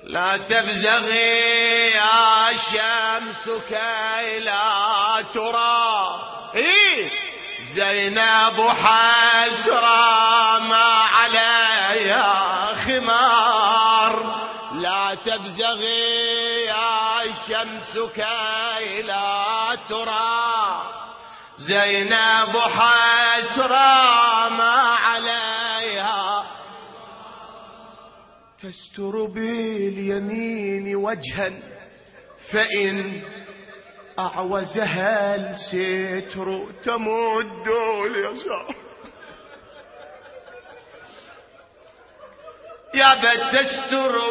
لا تبزغي يا شمس كي لا ترى زينب حسرة ما عليها خمار. لا تبزغي يا شمس كي لا ترى زينب حسرة ما عليها. تستر باليمين وجها فإن أعوزها الستر تمد اليسار. يا بت تستر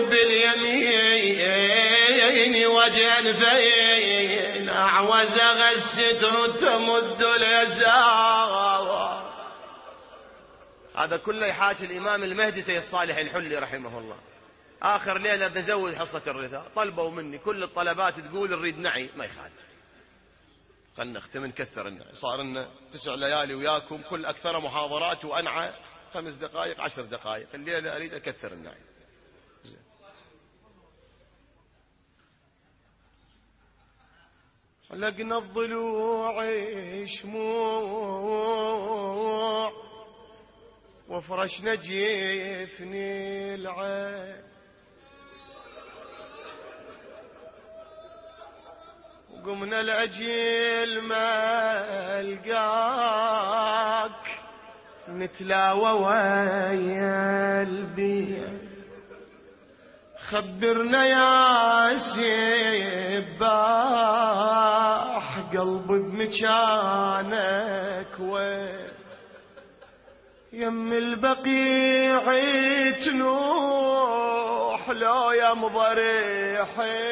باليمين وجها فإن أعوزها الستر تمد اليسار. هذا كله يحاكي الإمام المهدي سيد صالح الحلي رحمه الله. آخر ليلة نزود حصة الرثاء، طلبوا مني كل الطلبات تقول نريد نعي، ما يخالف، خلنا نختم نكثر النعي. صار لنا 9 ليالي وياكم، كل أكثر محاضرات وأنعى 5 دقائق 10 دقائق، الليلة أريد أكثر النعي. لقنا الضلوع شموع وفرشنا جيفني العين وقمنا الأجيل ما القاك نتلاوى ويا البيع. خبرنا يا سباح قلب بمكانك وين يم البقيع تنوح لو يا مضريح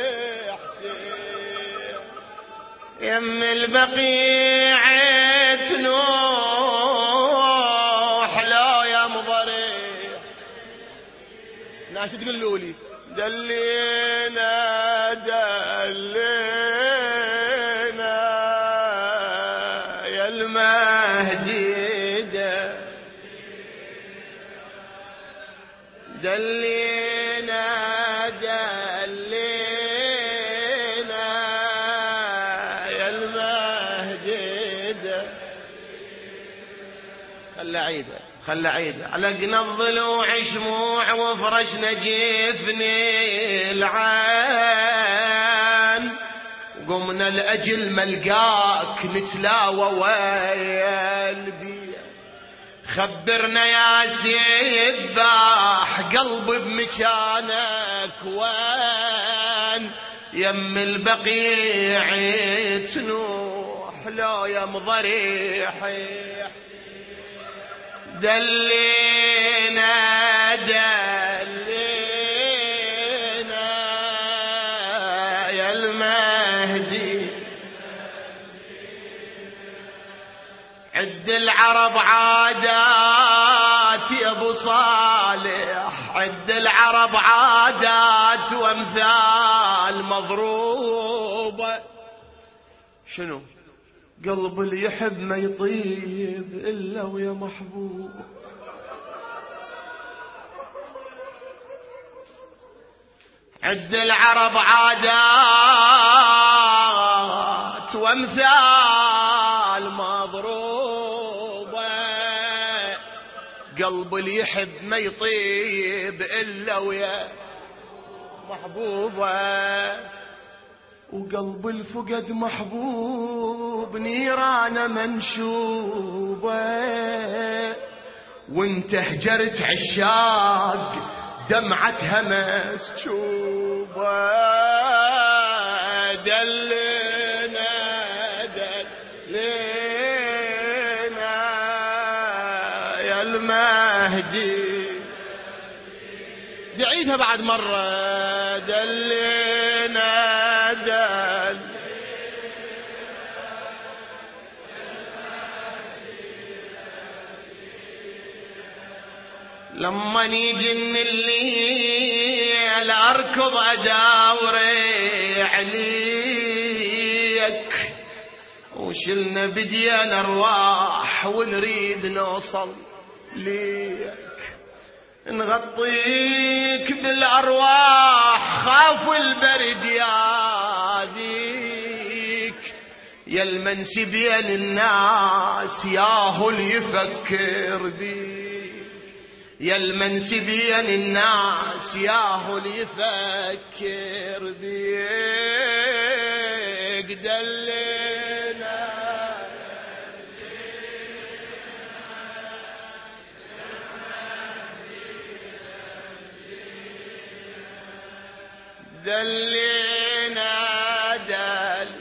حسين. يم البقيع تنوح لو يا مضريح. ناس تقولوا لي دلينا دلينا يا المهدي دلينا دلينا يا المهدي. خلى عيده لقنا الضلوع شموع وفرشنا جفني العين قمنا لأجل ملقاك نتلاوى ويا البيع. خبرنا يا سباح قلب بمكانك وين يم البقيع تنوح لو يا مضريح دلينا دلينا يا المهدي. عد العرب عادات يا ابو صالح، عد العرب عادات وامثال مضروبه. شنو؟ قلب اللي يحب ما يطيب الا ويا محبوب. عد العرب عادات وامثال مضروبه. قلب اللي يحب ما يطيب الا ويا محبوبه. وقلب الفقد محبوب نيران منشوبه. وانت هجرت عشاق دمعتها مسكوبه. دلنا دلنا يا المهدي. دعيتها بعد مرة. دلنا دل لما نيجي الليل اركض اداور عليك وشلنا بدينا ارواح ونريد نوصل ليك. نغطيك بالارواح البرد يا ذيك، يا المنسب يا للناس ياهو اللي يفكر بيك، يا المنسب يا للناس ياهو اللي يفكر بيك. دلنا دلنا دل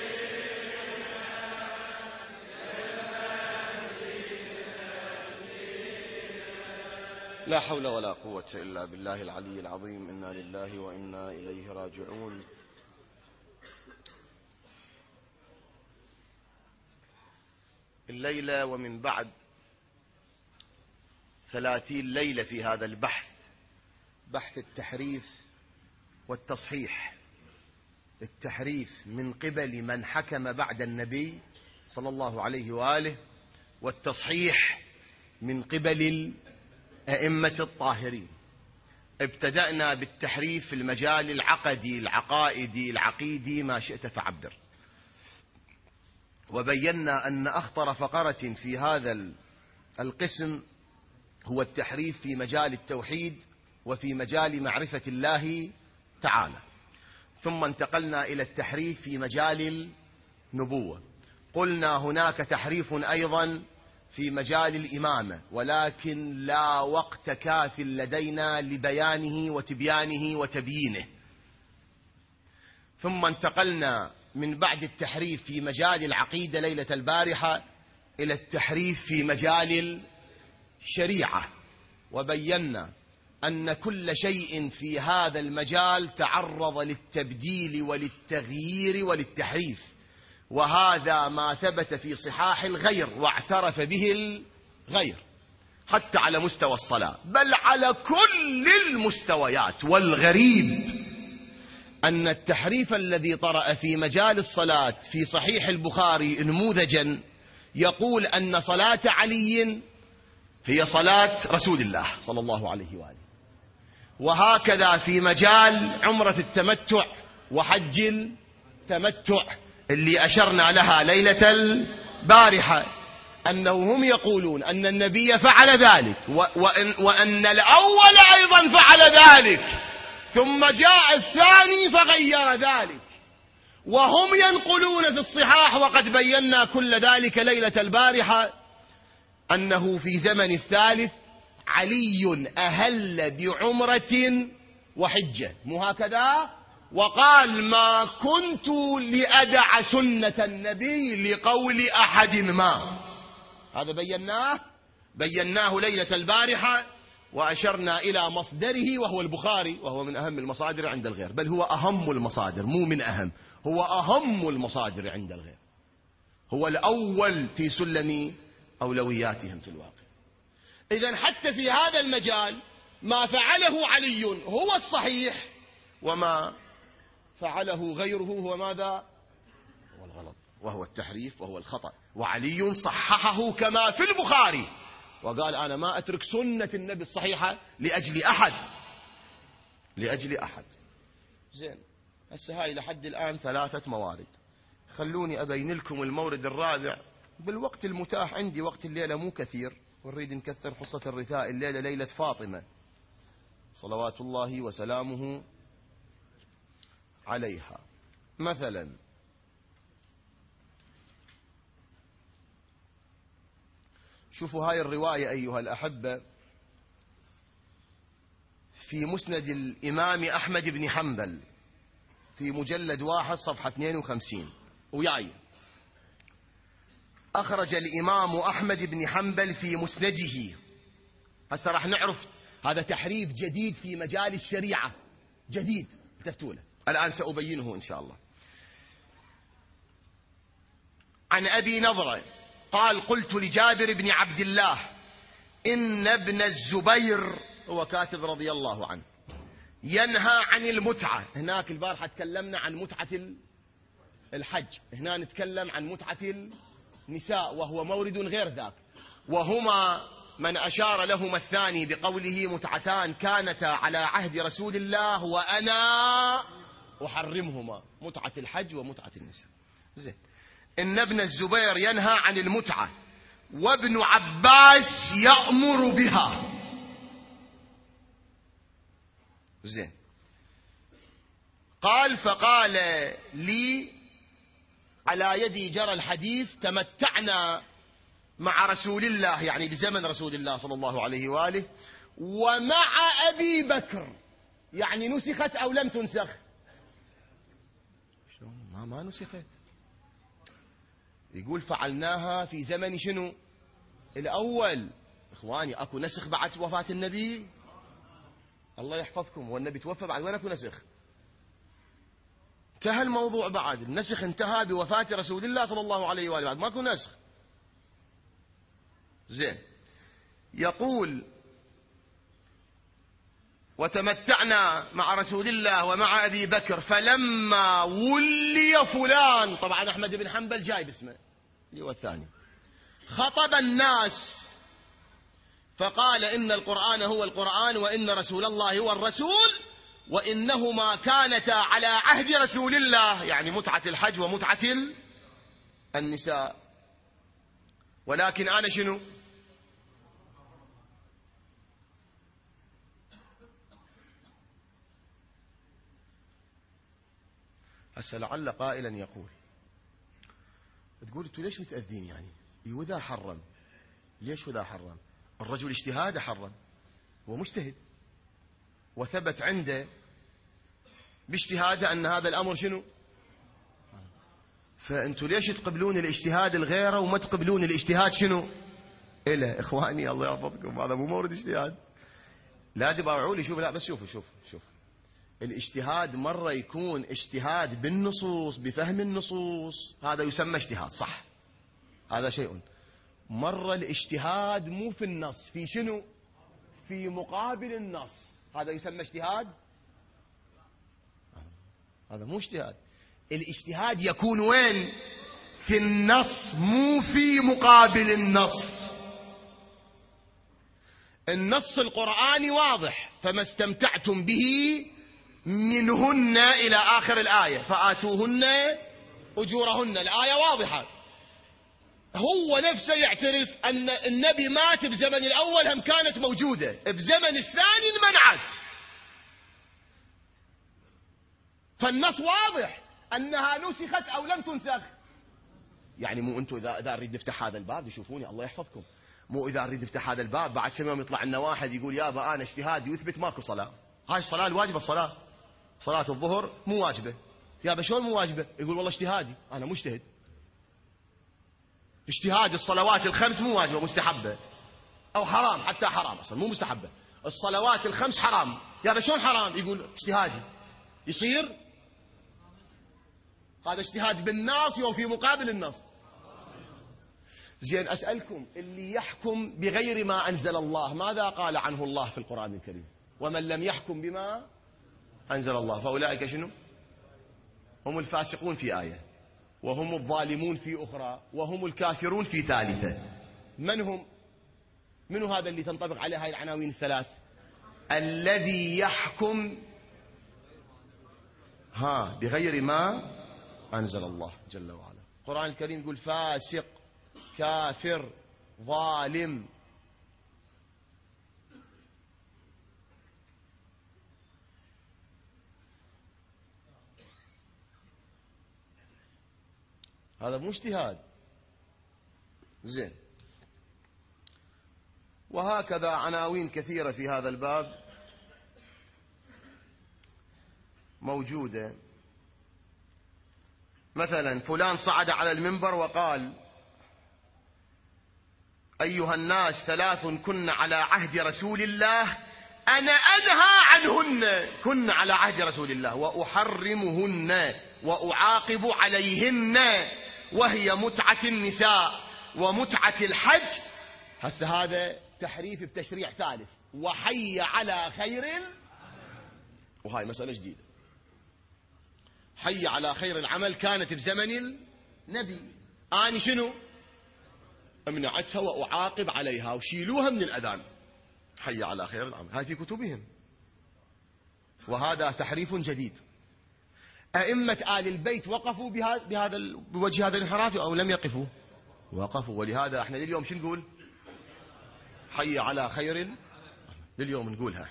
لا حول ولا قوة إلا بالله العلي العظيم. إنا لله وإنا إليه راجعون. الليلة ومن بعد 30 ليلة في هذا البحث، بحث التحريف والتصحيح. التحريف من قبل من حكم بعد النبي صلى الله عليه وآله، والتصحيح من قبل الأئمة الطاهرين. ابتدأنا بالتحريف في المجال العقدي العقائدي العقيدي، ما شئت فعبر، وبينا أن أخطر فقرة في هذا القسم هو التحريف في مجال التوحيد وفي مجال معرفة الله تعالى. ثم انتقلنا إلى التحريف في مجال النبوة. قلنا هناك تحريف أيضا في مجال الإمامة، ولكن لا وقت كاف لدينا لبيانه وتبيانه وتبيينه. ثم انتقلنا من بعد التحريف في مجال العقيدة ليلة البارحة إلى التحريف في مجال الشريعة، وبينا أن كل شيء في هذا المجال تعرض للتبديل وللتغيير وللتحريف، وهذا ما ثبت في صحاح الغير واعترف به الغير، حتى على مستوى الصلاة، بل على كل المستويات. والغريب أن التحريف الذي طرأ في مجال الصلاة في صحيح البخاري نموذجا يقول أن صلاة علي هي صلاة رسول الله صلى الله عليه وآله، وهكذا في مجال عمرة التمتع وحج التمتع اللي أشرنا لها ليلة البارحة، أنه هم يقولون أن النبي فعل ذلك وأن الأول أيضا فعل ذلك، ثم جاء الثاني فغير ذلك، وهم ينقلون في الصحاح، وقد بينا كل ذلك ليلة البارحة، أنه في زمن الثالث علي أهل بعمرة وحجة، مو هكذا؟ وقال ما كنت لأدع سنة النبي لقول أحد ما. هذا بيناه ليلة البارحة، وأشرنا إلى مصدره وهو البخاري، وهو من أهم المصادر عند الغير، بل هو أهم المصادر، مو من أهم، هو أهم المصادر عند الغير، هو الأول في سلم أولوياتهم في الواقع. إذن حتى في هذا المجال ما فعله علي هو الصحيح، وما فعله غيره هو ماذا؟ هو الغلط، وهو التحريف وهو الخطأ. وعلي صححه كما في البخاري، وقال أنا ما أترك سنة النبي الصحيحة لأجل أحد. زين، هسه هاي لحد الآن 3 موارد، خلوني أبين لكم المورد الرابع بالوقت المتاح عندي. وقت الليلة مو كثير، ونريد نكثر حصة الرثاء. الليلة ليلة فاطمة صلوات الله وسلامه عليها. مثلا شوفوا هاي الرواية أيها الأحبة في مسند الإمام أحمد بن حنبل في مجلد 1 صفحة 52 وياي. أخرج الإمام أحمد بن حنبل في مسنده. هسه راح نعرف هذا تحريف جديد في مجال الشريعة، جديد تفتوله، الآن سأبينه إن شاء الله. عن أبي نضرة قال قلت لجابر بن عبد الله إن ابن الزبير، هو كاتب رضي الله عنه، ينهى عن المتعة. هناك البارحة تكلمنا عن متعة الحج، هنا نتكلم عن متعة النساء، وهو مورد غير ذاك، وهما من أشار لهما الثاني بقوله متعتان كانتا على عهد رسول الله وأنا أحرمهما، متعة الحج ومتعة النساء. زين. إن ابن الزبير ينهى عن المتعة وابن عباس يأمر بها. زين. قال فقال لي على يدي جرى الحديث تمتعنا مع رسول الله، يعني بزمن رسول الله صلى الله عليه وآله، ومع أبي بكر، يعني نسخت أو لم تنسخ؟ ما نسخت. يقول فعلناها في زمن شنو؟ الأول. إخواني أكو نسخ بعد وفاة النبي؟ الله يحفظكم، والنبي توفى بعد وين أكو نسخ؟ انتهى الموضوع بعد، النسخ انتهى بوفاة رسول الله صلى الله عليه وآله، بعد ماكو نسخ. زين. يقول وتمتعنا مع رسول الله ومع أبي بكر، فلما ولي فلان، طبعا أحمد بن حنبل جايب اسمه اللي هو الثاني، خطب الناس فقال إن القرآن هو القرآن، وإن رسول الله هو الرسول، وإنهما كانتا على عهد رسول الله، يعني متعة الحج ومتعة النساء، ولكن أنا شنو؟ هسه لعل قائلا يقول تقول انتوا ليش متأذين يعني؟ وذا حرم، ليش وذا حرم؟ الرجل اجتهاد حرم، هو مجتهد وثبت عنده باجتهاده أن هذا الأمر شنو؟ فأنتوا ليش تقبلون الاجتهاد الغيره وما تقبلون الاجتهاد شنو؟ إله. إخواني الله يحفظكم، هذا مو مورد اجتهاد، لا تباوعوا لي. شوف، لا بس شوف الاجتهاد مرة يكون اجتهاد بالنصوص، بفهم النصوص، هذا يسمى اجتهاد صح، هذا شيء. مرة الاجتهاد مو في النص، في شنو؟ في مقابل النص، هذا يسمى اجتهاد، هذا مو اجتهاد. الاجتهاد يكون وين؟ في النص، مو في مقابل النص. النص القرآني واضح، فما استمتعتم به منهن إلى آخر الآية فآتوهن أجورهن، الآية واضحة. هو نفسه يعترف أن النبي مات بزمن الأول هم كانت موجودة، بزمن الثاني انمنعت، فالنص واضح أنها نسخت أو لم تنسخ. يعني مو أنتم إذا أريد نفتح هذا الباب يشوفوني الله يحفظكم، مو إذا أريد نفتح هذا الباب بعد كم يوم يطلع لنا واحد يقول يابا أنا اجتهادي يثبت ماكو صلاة، هاي الصلاة الواجبة، صلاة الظهر مو واجبة. يابا شلون مو واجبة؟ يقول والله اجتهادي، أنا مجتهد، اجتهاد الصلوات الخمس مو واجبة، مستحبة أو حرام، حتى حرام أصلا مو مستحبة، الصلوات الخمس حرام. يابا شلون حرام؟ يقول اجتهادي. يصير هذا اجتهاد بالنص وفي مقابل النص. زين أسألكم، اللي يحكم بغير ما أنزل الله ماذا قال عنه الله في القرآن الكريم؟ ومن لم يحكم بما أنزل الله فأولئك شنو؟ هم الفاسقون في آية، وهم الظالمون في أخرى، وهم الكافرون في ثالثة. من هم؟ من هذا اللي تنطبق عليه هاي العناوين الثلاث؟ الذي يحكم بغير ما أنزل الله جل وعلا. القرآن الكريم يقول فاسق، كافر، ظالم. هذا مو اجتهاد. زين. وهكذا عناوين كثيرة في هذا الباب موجودة. مثلا فلان صعد على المنبر وقال أيها الناس ثلاث كن على عهد رسول الله أنا أنهى عنهن، كن على عهد رسول الله، وأحرمهن وأعاقب عليهن، وهي متعة النساء ومتعة الحج. هسه هذا تحريف بتشريع ثالث، وحي على خير، وهاي مسألة جديدة. حي على خير العمل كانت بزمن النبي، أنا شنو؟ امنعتها وأعاقب عليها وشيلوها من الأذان. حي على خير العمل، هاي في كتبهم، وهذا تحريف جديد. أئمة آل البيت وقفوا بوجه هذا الانحراف أو لم يقفوا؟ وقفوا. ولهذا احنا لليوم شو نقول؟ حي على خير، لليوم نقولها.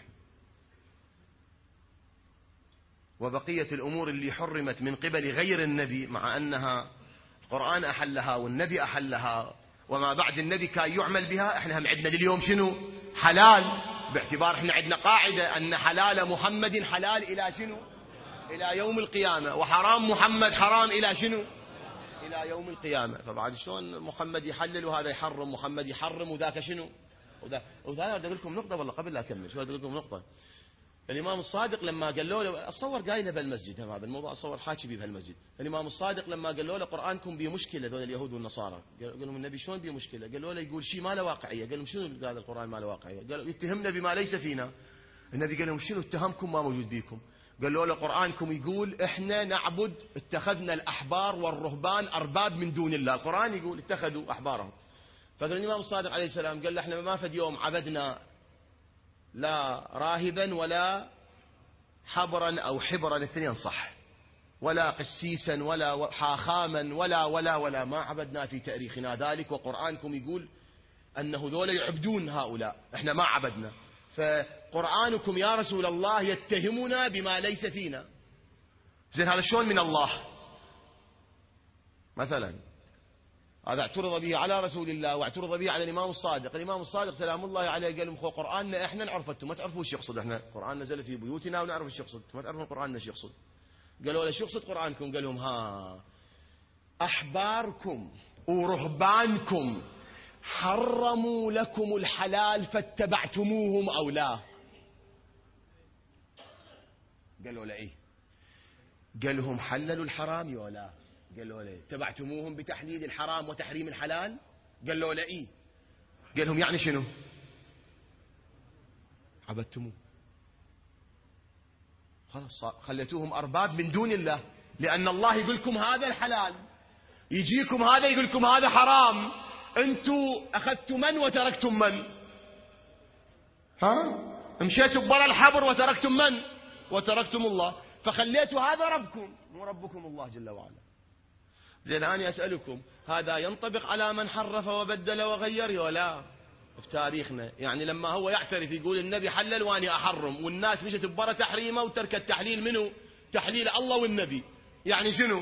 وبقية الأمور اللي حرمت من قبل غير النبي، مع أنها القرآن أحلها والنبي أحلها وما بعد النبي كان يعمل بها، احنا هم عندنا لليوم شنو؟ حلال، باعتبار احنا عندنا قاعدة أن حلال محمد حلال إلى شنو؟ إلى يوم القيامة، وحرام محمد حرام إلى شنو؟ إلى يوم القيامة. فبعد شلون محمد يحلل وهذا يحرم، محمد يحرم وذاك شنو؟ وذا بدي أقول لكم نقطة والله قبل لا أكمل، شو بدي أقول لكم نقطة. الإمام الصادق لما قالوا له، أتصور قايله بالمسجد، هذا الموضوع أتصور حاكي به بهالمسجد. الإمام الصادق لما قالوا له قرآنكم بيه مشكلة ذول اليهود والنصارى، قالوا لهم النبي شلون بيه مشكلة؟ قالوا له يقول شيء ما له واقعية. قال لهم شنو قال القرآن ما له واقعية؟ قالوا يتهمنا بما ليس فينا. النبي قال لهم شنو اتهمكم ما موجود بيكم؟ قالوا له قرآنكم يقول احنا نعبد، اتخذنا الأحبار والرهبان أرباب من دون الله. القرآن يقول اتخذوا أحبارهم. فقال الإمام الصادق عليه السلام قال له احنا ما فد يوم عبدنا لا راهبا ولا حبرا أو حبرا، الاثنين صح، ولا قسيسا ولا حاخاما ولا ما عبدنا في تاريخنا ذلك، وقرآنكم يقول أنه ذولا يعبدون هؤلاء، احنا ما عبدنا. فقرآنكم يا رسول الله يتهمنا بما ليس فينا. زين هذا شلون من الله؟ مثلا هذا اعترض به على رسول الله واعترض به على الإمام الصادق. الإمام الصادق سلام الله عليه قال لهم خو قرآننا احنا نعرف، انتم ما تعرفوا ايش يقصد. احنا قرآن نزل في بيوتنا ونعرف ايش يقصد، ما تعرفون القرآن ايش يقصد. قالوا له شو يقصد قرآنكم؟ قال لهم ها أحباركم ورهبانكم حرموا لكم الحلال فاتبعتموهم أو لا؟ قالوا له ايه. قال لهم حللوا الحرام ولا؟ قالوا له اتبعتموهم بتحليل الحرام وتحريم الحلال؟ قالوا له ايه. قال لهم يعني شنو؟ عبدتموه، خلاص خليتوهم أرباب من دون الله، لأن الله يقول لكم هذا الحلال، يجيكم هذا يقول لكم هذا حرام، أنتوا أخذتم من وتركتم من؟ ها؟ مشيتوا برا الحبر وتركتم من؟ وتركتم الله، فخليتوا هذا ربكم مو ربكم الله جل وعلا. زين أنا أسألكم هذا ينطبق على من حرف وبدل وغير ولا؟ في تاريخنا يعني لما هو يعترف يقول النبي حلل واني أحرم، والناس مشت ببرا تحريمه وترك التحليل منه تحليل الله والنبي، يعني شنو؟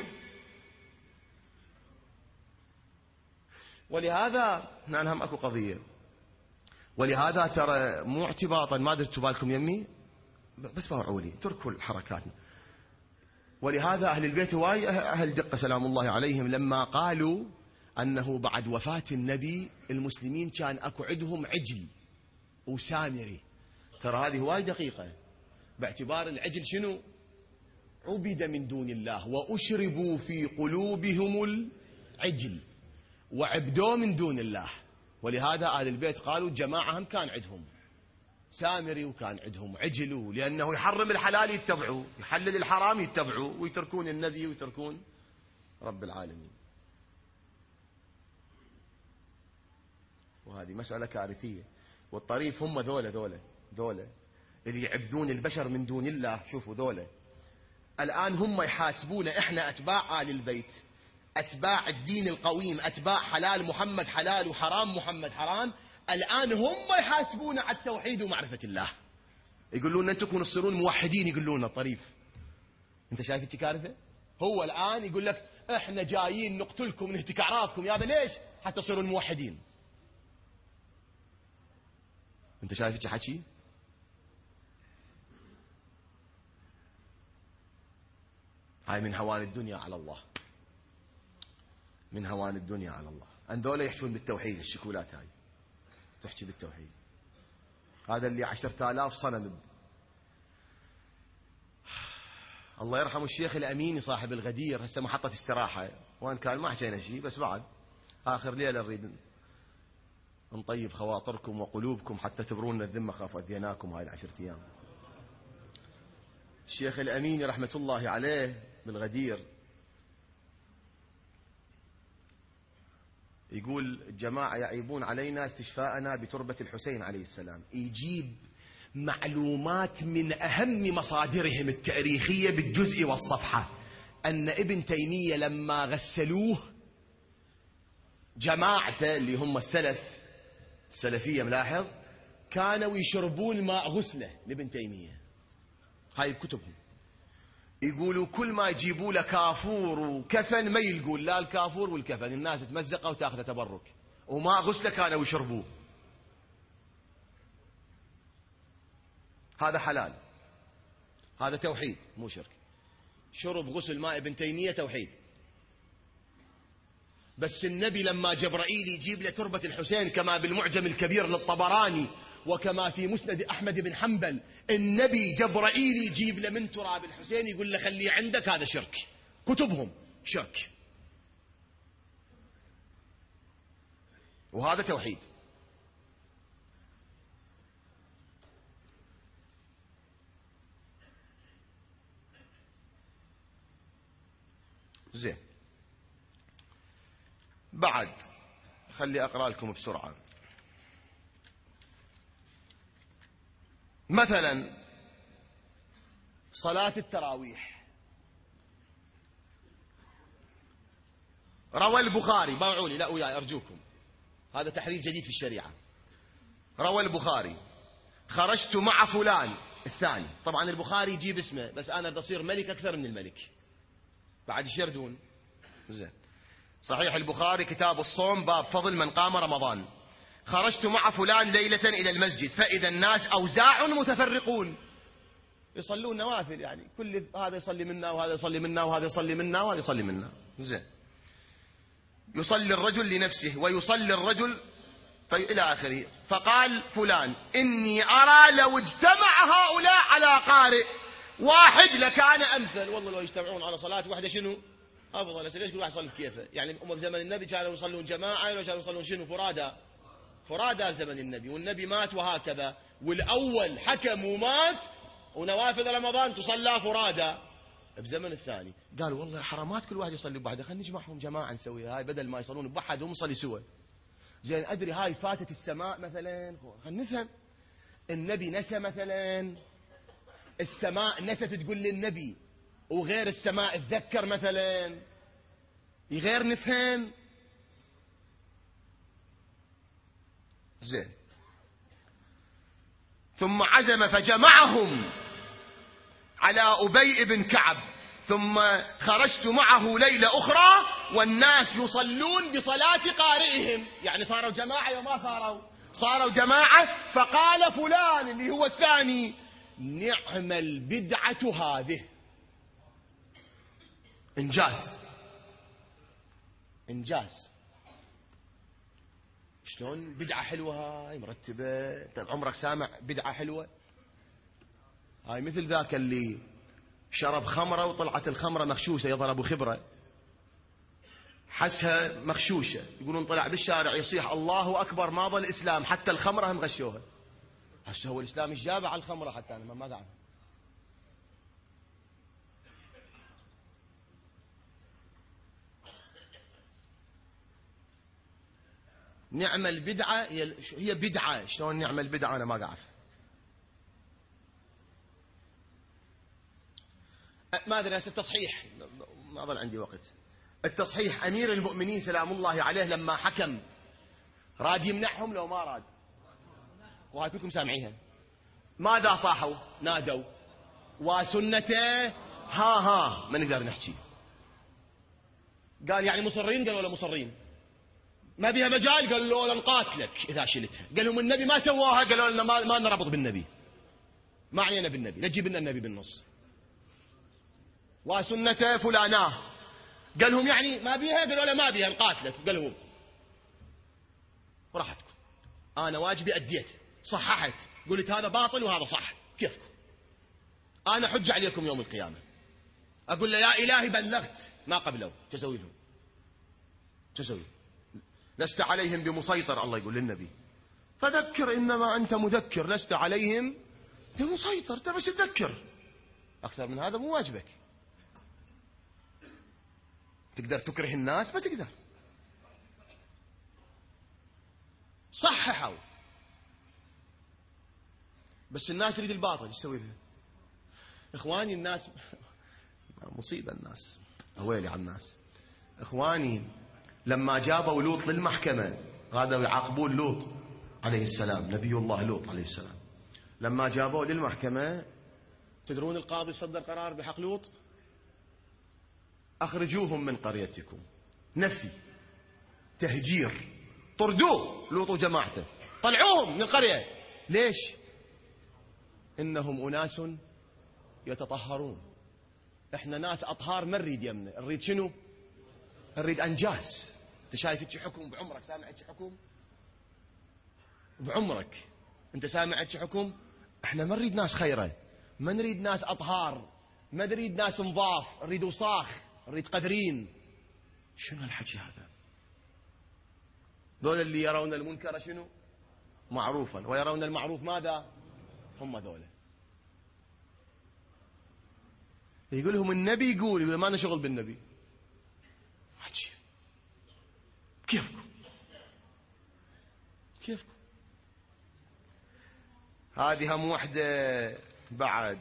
ولهذا نعم اكو قضية، ولهذا ترى مو اعتباطا، ما درتوا بالكم يمي بس فاوعوا لي تركوا الحركات. ولهذا أهل البيت واي أهل دقة سلام الله عليهم لما قالوا أنه بعد وفاة النبي المسلمين كان أكو عندهم عجل وسامري، ترى هذه واي دقيقة، باعتبار العجل شنو؟ عبد من دون الله، وأشربوا في قلوبهم العجل وعبدوا من دون الله. ولهذا أهل البيت قالوا جماعة هم كان عندهم سامري وكان عندهم عجل، لأنه يحرم الحلال يتبعوا، يحلل الحرام يتبعوا، ويتركون النبي ويتركون رب العالمين. وهذه مسألة كارثية. والطريف هم ذولا اللي يعبدون البشر من دون الله. شوفوا ذولا الآن هم يحاسبون إحنا أتباع آل البيت، أتباع الدين القويم، أتباع حلال محمد حلال وحرام محمد حرام، الآن هم يحاسبون على التوحيد ومعرفة الله، يقولون أنتم تكونوا تصيرون موحدين، يقولون الطريف. أنت شايف أنت كارثة؟ هو الآن يقول لك إحنا جايين نقتلكم نهتك أعراضكم، يا ليش؟ حتى تصيرون موحدين. أنت شايف أنت حكي؟ هاي من هوان الدنيا على الله، من هوان الدنيا على الله. أن ذولا يحشون بالتوحيد، الشكولات هاي تحكي بالتوحيد. هذا اللي 10,000 صنم. الله يرحم الشيخ الأميني صاحب الغدير، هسه محطة استراحة، وان كان ما حكينا شيء، بس بعد آخر ليلة نريد نطيب خواطركم وقلوبكم حتى تبرون الذمة خاف أذيناكم هاي 10 أيام. الشيخ الأميني رحمة الله عليه بالغدير يقول الجماعة يعيبون علينا استشفاءنا بتربة الحسين عليه السلام، يجيب معلومات من أهم مصادرهم التاريخية بالجزء والصفحة، أن ابن تيمية لما غسلوه جماعته اللي هم السلفية ملاحظ كانوا يشربون ماء غسله لابن تيمية. هاي بكتبهم يقولوا كل ما يجيبوا له كافور وكفن ما يلقون لا الكافور والكفن، الناس تمزقه وتاخذه تبرك، وماء غسله كانوا يشربوه. هذا حلال، هذا توحيد مو شرك. شرب غسل ماء ابن تيمية توحيد. بس النبي لما جبرائيل يجيب له تربة الحسين كما بالمعجم الكبير للطبراني وكما في مسند أحمد بن حنبل، النبي جبرائيل يجيب له من تراب الحسين يقول له خليه عندك، هذا شرك. كتبهم شرك، وهذا توحيد. زين، بعد خلي أقرأ لكم بسرعة. مثلا صلاة التراويح، روى البخاري، باوعوا لي لا وياي أرجوكم، هذا تحريف جديد في الشريعة. روى البخاري خرجت مع فلان الثاني، طبعا البخاري يجيب اسمه بس أنا بدي أصير ملك أكثر من الملك، بعد ايش يردون؟ زين، صحيح البخاري كتاب الصوم باب فضل من قام رمضان. خرجت مع فلان ليلة إلى المسجد فإذا الناس أوزاع متفرقون يصلون نوافل، يعني كل هذا يصلي منا وهذا يصلي منا وهذا يصلي منا وهذا يصلي منا. زين، يصلي الرجل لنفسه ويصلي الرجل إلى آخره. فقال فلان إني أرى لو اجتمع هؤلاء على قارئ واحد لكان أمثل. والله لو يجتمعون على صلاة واحدة شنو أفضل. ليش كل واحد يصلي كيفه؟ يعني هم بزمن النبي كانوا يصلون جماعة ولا كانوا يصلون شنو فرادى زمن النبي، والنبي مات وهكذا، والأول حكم ومات ونوافل رمضان تصلى فرادى. بزمن الثاني قالوا والله حرامات كل واحد يصلي بوحده، خلينا نجمعهم جماعة نسويها، هاي بدل ما يصلون بوحدهم نصلي سوا. زين، أدري هاي فاتت السماء مثلا، خلينا نفهم. النبي نسى مثلا، السماء نست تقول للنبي وغير السماء تذكر مثلا، غير نفهم. زين، ثم عزم فجمعهم على أبي بن كعب، ثم خرجت معه ليلة أخرى والناس يصلون بصلاة قارئهم، يعني صاروا جماعة وما صاروا جماعة. فقال فلان اللي هو الثاني نعم البدعة هذه. إنجاز. شلون بدعة حلوة هاي مرتبة؟ طيب عمرك سامع بدعة حلوة؟ هاي مثل ذاك اللي شرب خمرة وطلعت الخمرة مغشوشة، يضرب خبرة حسها مغشوشة، يقولون طلع بالشارع يصيح الله أكبر ما ظل الإسلام حتى الخمرة هم غشوها. هسه هو الإسلام ايش جابه على الخمرة؟ حتى أنا ما أعرف. نعم البدعة هي بدعة، شلون نعم البدعة أنا ما أعرف. ما أدري. التصحيح ما ظل عندي وقت. التصحيح أمير المؤمنين سلام الله عليه لما حكم راد يمنعهم لو ما راد؟ وهاي كلكم سامعيها. ماذا صاحوا؟ نادوا وسنته ها ما نقدر نحكي. قال يعني مصرين؟ قالوا لا مصرين. ما بيها مجال؟ قالوا له نقاتلك إذا شلتها. قال لهم النبي ما سواها؟ قالوا لنا ما نربط بالنبي، ما علينا بالنبي، لا تجيب لنا النبي بالنص. وسنته فلاناه. قال لهم يعني ما بيها؟ قالوا له ما بيها نقاتلك. قال لهم راحتكم، أنا واجبي أديته، صححت، قلت هذا باطل وهذا صح، كيفكم؟ أنا حج عليكم يوم القيامة، أقول له يا إلهي بلغت ما قبله، تسوي لهم تسوي، لست عليهم بمسيطر. الله يقول للنبي فذكر إنما أنت مذكر لست عليهم بمسيطر، تبى تذكر، أكثر من هذا مو واجبك. تقدر تكره الناس؟ ما تقدر. صححوا بس الناس تريد الباطل، ايش تسوي لها؟ اخواني الناس مصيبة، الناس ويلي على الناس. إخواني لما جابوا لوط للمحكمة، هذا يعاقبون لوط عليه السلام، نبي الله لوط عليه السلام، لما جابوه للمحكمة تدرون القاضي صدر قرار بحق لوط؟ أخرجوهم من قريتكم، نفي، تهجير، طردوه لوط وجماعته، طلعوهم من القرية. ليش؟ إنهم أناس يتطهرون. إحنا ناس أطهار، ما نريد يمنا، نريد شنو؟ نريد أنجاس. أنت شايف إيش حكم بعمرك؟ سامع إيش حكم بعمرك؟ أنت سامع إيش حكم؟ إحنا ما نريد ناس خيرة، ما نريد ناس أطهار، ما نريد ناس نظاف، نريد وصاخ، نريد قدرين. شنو الحكي هذا؟ دول اللي يرون المنكر شنو؟ معروفا، ويرون المعروف ماذا؟ هم دولة. يقول لهم النبي يقول ما لنا شغل بالنبي. عجيب. كيفكم؟ هذه هم وحدة بعد.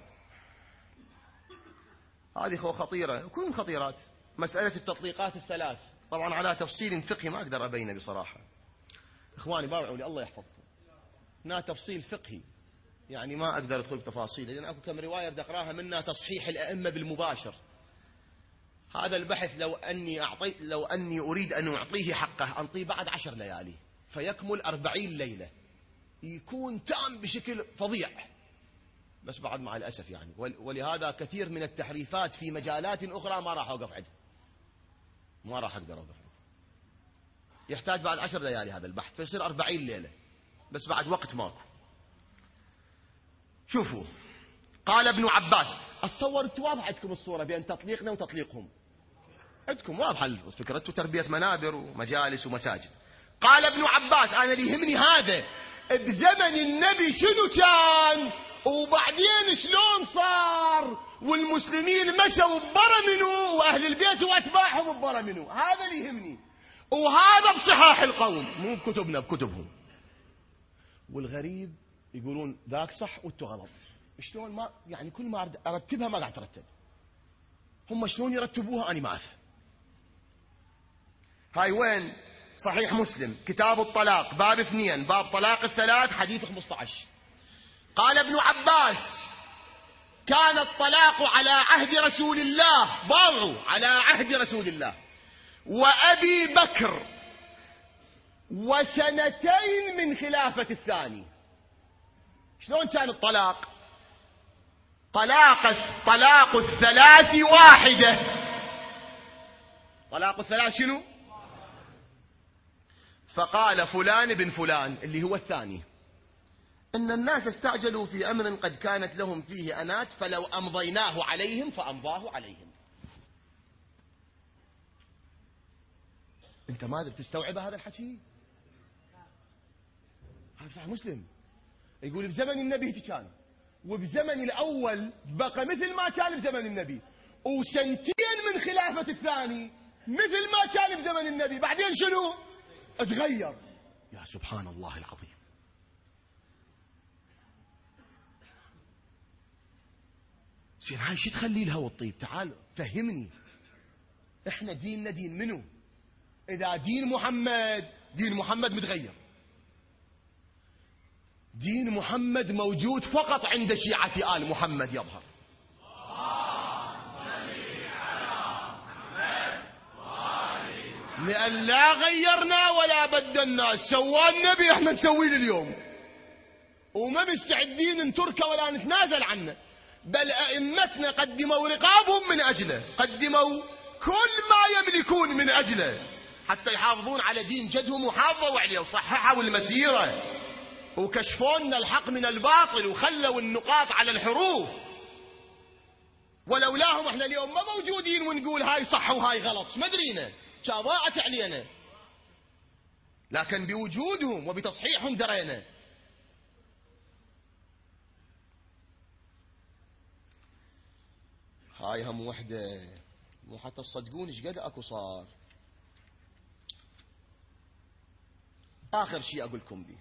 هذه خطيرة، كلهم خطيرات. مسألة التطليقات الثلاث طبعا على تفصيل فقهي ما أقدر أبينه بصراحة. إخواني باوعوا لي الله يحفظكم، هنا تفصيل فقهي يعني ما أقدر أدخل بتفاصيل، لأن أكو كم رواية بدي أقراها منها تصحيح الأئمة بالمباشر. هذا البحث لو أني أريد أن أعطيه حقه أنطيه بعد 10 ليالي فيكمل 40 ليلة، يكون تام بشكل فظيع، بس بعد مع الأسف يعني. ولهذا كثير من التحريفات في مجالات أخرى ما راح أوقف عندها، ما راح أقدر أوقف عندها. يحتاج بعد 10 ليالي هذا البحث، فيصير 40 ليلة، بس بعد وقت ماكو. شوفوا، قال ابن عباس، اتصور انتم واضح عندكم الصورة بين تطليقنا وتطليقهم، عندكم واضحة الفكرة، تربية منابر ومجالس ومساجد. قال ابن عباس، أنا اللي يهمني هذا بزمن النبي شنو كان وبعدين شلون صار، والمسلمين مشوا ببرا منو وأهل البيت وأتباعهم ببرا منو، هذا اللي يهمني، وهذا بصحاح القوم مو بكتبنا بكتبهم. والغريب يقولون ذاك صح وانتو غلط. شلون ما يعني كل ما أرتبها ما قاعد ترتب، هم شلون يرتبوها أنا ما أفهم. هاي وين؟ صحيح مسلم كتاب الطلاق باب 2 باب طلاق الثلاث حديث 15. قال ابن عباس كان الطلاق على عهد رسول الله، باوعوا على عهد رسول الله وأبي بكر وسنتين من خلافة الثاني. شلون كان الطلاق؟ طلاق الثلاث واحدة. طلاق الثلاث شنو؟ فقال فلان بن فلان اللي هو الثاني إن الناس استعجلوا في أمر قد كانت لهم فيه أنات فلو أمضيناه عليهم فأمضاه عليهم. أنت ما تستوعب هذا الحكي؟ هذا صحيح مسلم يقول بزمن النبي كان، وبزمن الأول بقى مثل ما كان بزمن النبي، وسنتين من خلافة الثاني مثل ما كان بزمن النبي، بعدين شنو؟ اتغير. يا سبحان الله العظيم. زين هاي شو تخلي لها والطيب؟ تعال فهمني، احنا ديننا دين منو؟ اذا دين محمد متغير، دين محمد موجود فقط عند شيعة آل محمد يظهر. لأن لا غيرنا ولا بدلنا، سوى النبي احنا نسويه اليوم، وما مستعدين نتركه ولا نتنازل عنه، بل أئمتنا قدموا رقابهم من أجله، قدموا كل ما يملكون من أجله حتى يحافظون على دين جدهم، وحافظوا عليه وصححوا المسيرة وكشفوا لنا الحق من الباطل وخلوا النقاط على الحروف. ولولاهم احنا اليوم ما موجودين ونقول هاي صح وهاي غلط، ما درينا، ضاعت علينا، لكن بوجودهم وبتصحيحهم درينا. هاي هم وحدة، مو حتى تصدقون ايش قد اكو صار. اخر شيء اقول لكم به،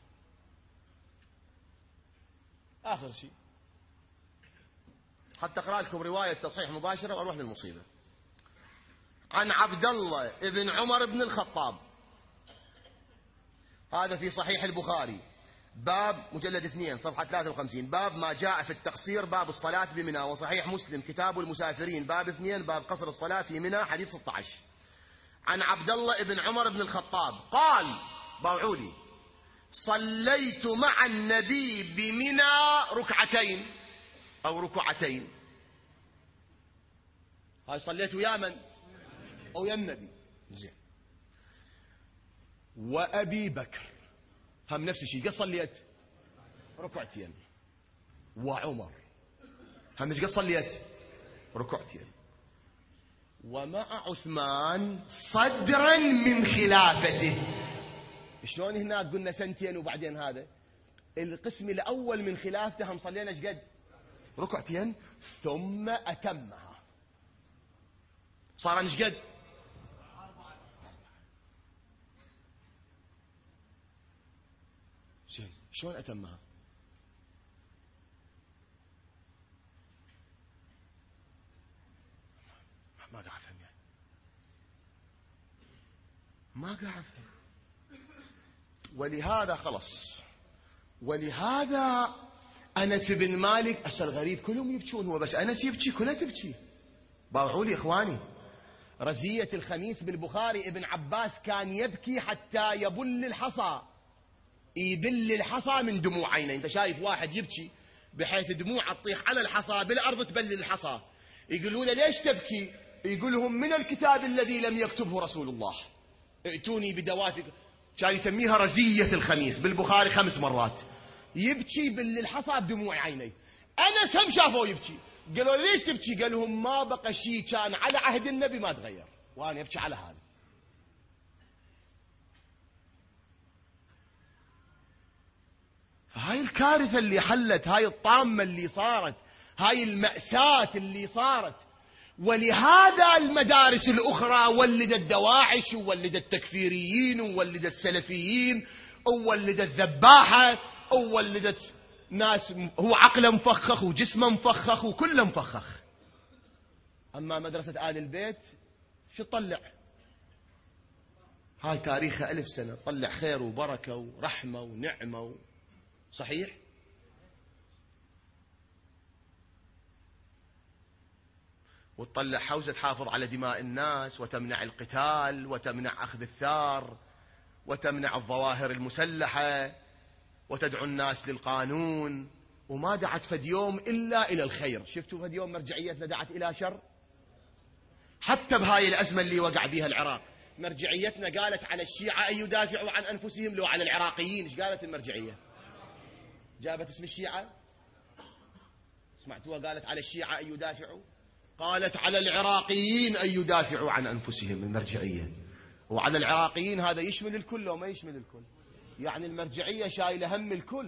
اخر شيء حتى اقرا لكم رواية تصحيح مباشرة واروح للمصيبة. عن عبد الله بن عمر بن الخطاب، هذا في صحيح البخاري باب مجلد 2 صفحة 53، باب ما جاء في التقصير باب الصلاة بمنى، وصحيح مسلم كتاب المسافرين باب 2 باب قصر الصلاة في منى حديث 16. عن عبد الله بن عمر بن الخطاب قال باوعولي صليت مع النبي بمنى ركعتين أو ركعتين. هاي صليت ويا من؟ أو يا النبي. زين. وأبي بكر هم نفس الشيء، قد صليت ركعتين. وعمر هم قد صليت ركعتين. ومع عثمان صدرا من خلافته. شلون هناك قلنا سنتين وبعدين هذا القسم الأول من خلافته هم صلينا ايش قد؟ ركعتين ثم أتمها. صار ايش قد؟ زين شلون أتمها؟ ما قاعد أفهم يعني، ما قاعد أفهم. ولهذا خلص، ولهذا أنس بن مالك أسأل غريب كلهم يبكون، هو بس أنس يبكي كلها تبكي. باوعوا لي إخواني، رزية الخميس بالبخاري ابن عباس كان يبكي حتى يبل الحصى، يبل الحصى من دموع عينه. انت شايف واحد يبكي بحيث دموع تطيح على الحصى بالأرض تبلل الحصى. يقولوا له ليش تبكي؟ يقول لهم من الكتاب الذي لم يكتبه رسول الله، ائتوني بدواتك. كان يسميها رزية الخميس بالبخاري 5 مرات، يبكي بالحصى بدموع عينيه. أنس هم شافوه يبكي، قالوا ليش تبكي؟ قال لهم ما بقى شيء كان على عهد النبي ما تغير، وأنا أبكي على هذا. فهاي الكارثة اللي حلت، هاي الطامة اللي صارت، هاي المأساة اللي صارت. ولهذا المدارس الأخرى ولدت دواعش وولدت تكفيريين وولدت سلفيين وولدت ذباحة وولدت ناس هو عقله مفخخ وجسمه مفخخ وكله مفخخ. أما مدرسة آل البيت شو تطلع؟ هاي تاريخها 1000 سنة، طلع خير وبركة ورحمة ونعمة صحيح؟ وتطلع حوزة تحافظ على دماء الناس وتمنع القتال وتمنع أخذ الثار وتمنع الظواهر المسلحة وتدعو الناس للقانون، وما دعت فد يوم إلا إلى الخير. شفتوا فد يوم مرجعيتنا دعت إلى شر؟ حتى بهاي الأزمة اللي وقع بها العراق مرجعيتنا قالت على الشيعة أن يدافعوا عن أنفسهم لو على العراقيين. ايش قالت المرجعية؟ جابت اسم الشيعة؟ سمعتوها قالت على الشيعة أن يدافعوا؟ قالت على العراقيين أن يدافعوا عن أنفسهم المرجعية. وعلى العراقيين هذا يشمل الكل وما يشمل الكل، يعني المرجعية شايلة هم الكل.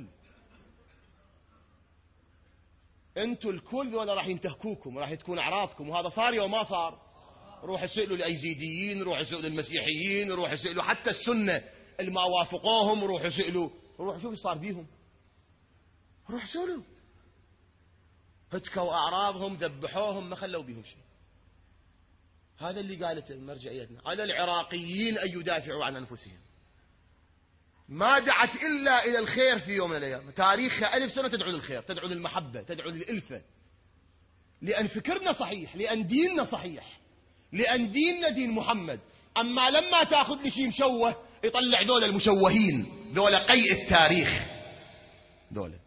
انتوا الكل ذولا راح ينتهكوكم وراح تكون أعراضكم، وهذا صار يوم ما صار. روح اسألوا الأيزيديين، روح اسألوا المسيحيين، روح اسألوا حتى السنة اللي ما وافقوهم، روح اسألوا، روح شوف ايش صار بيهم، روح اسألوا. هتكوا أعراضهم، ذبحوهم، ما خلوا بهم شيء. هذا اللي قالته مرجعيتنا، على العراقيين أن يدافعوا عن أنفسهم. ما دعت إلا إلى الخير في يوم من الأيام. تاريخها 1000 سنة تدعو للخير، تدعو للمحبة، تدعو للإلفة، لأن فكرنا صحيح، لأن ديننا صحيح، لأن ديننا دين محمد. أما لما تأخذ لي شيء مشوه يطلع ذولا المشوهين، ذولا قيء التاريخ ذولا.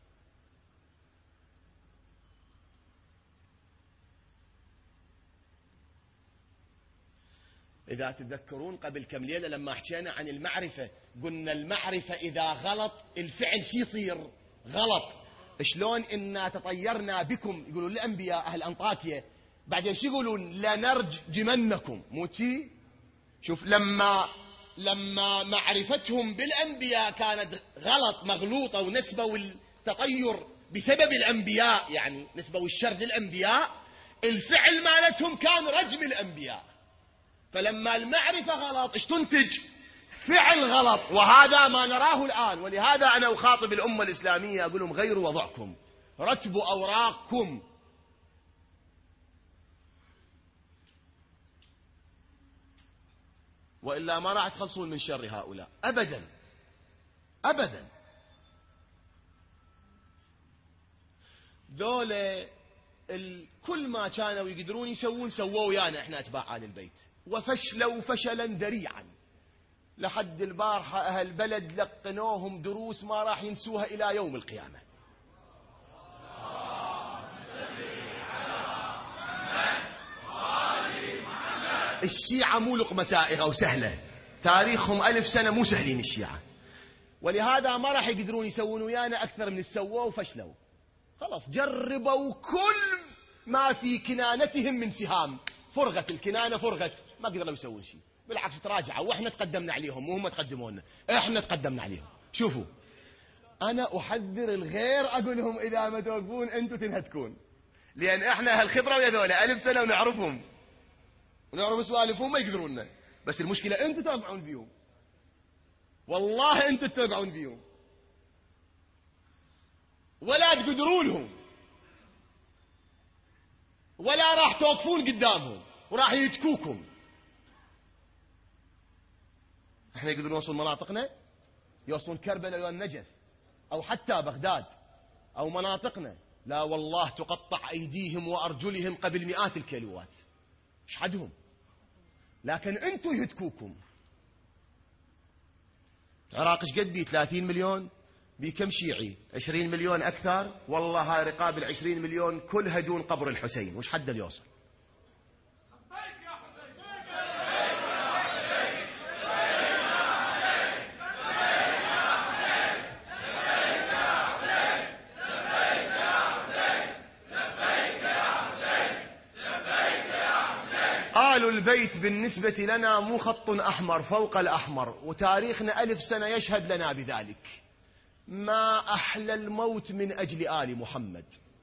إذا تتذكرون قبل كم ليلة لما حكينا عن المعرفة، قلنا المعرفة إذا غلط الفعل شي يصير غلط. شلون إنا تطيرنا بكم، يقولون الأنبياء أهل أنطاكيا، بعدين شو يقولون؟ لنرجمنكم. موتي شوف، لما معرفتهم بالأنبياء كانت غلط مغلوطة ونسبوا التطير بسبب الأنبياء، يعني نسبوا الشر للأنبياء، الفعل مالتهم كان رجم الأنبياء. فلما المعرفة غلط ايش تنتج؟ فعل غلط، وهذا ما نراه الآن. ولهذا أنا أخاطب الأمة الإسلامية أقول لهم غيروا وضعكم، رتب أوراقكم. وإلا ما راح تخلصون من شر هؤلاء أبدا أبدا. ذولا كل ما كانوا يقدرون يسوون سووا ويانا احنا اتباع آل البيت، وفشلوا فشلا ذريعا. لحد البارحة اهل البلد لقنوهم دروس ما راح ينسوها الى يوم القيامة. الشيعة مو لقمة سائغة وسهلة، تاريخهم 1000 سنة مو سهلين الشيعة، ولهذا ما راح يقدرون يسوون ويانا اكثر من السووا وفشلوا. خلاص جربوا كل ما في كنانتهم من سهام، فرغت الكنانة فرغت، ما قدروا يسوون شيء، بالعكس تراجعوا، واحنا تقدمنا عليهم وهم تقدمونا، احنا تقدمنا عليهم. شوفوا انا احذر الغير، اقول لهم اذا ما توقفون انتم تنهتكون، لان احنا هالخبرة ويا ذولا 1000 سنة ونعرفهم ونعرف سوالفهم ما يقدروننا، بس المشكلة انتم توقعون فيهم، والله انتم توقعون فيهم ولا تقدرون لهم ولا راح توقفون قدامهم وراح يتكوكم. احنا يقدرون يوصلون مناطقنا، يوصلون كربلاء والنجف او حتى بغداد او مناطقنا، لا والله تقطع ايديهم وارجلهم قبل مئات الكيلوات، ايش حدهم، لكن انتم يهتكوكم. العراق ايش قد بيه؟ 30 مليون، بي كم شيعي؟ 20 مليون أكثر، والله هاي رقاب 20 مليون كلها دون قبر الحسين، وش حد اللي يوصل؟ آل البيت بالنسبة لنا مو خط أحمر فوق الأحمر، وتاريخنا 1000 سنة يشهد لنا بذلك. ما أحلى الموت من أجل آل محمد.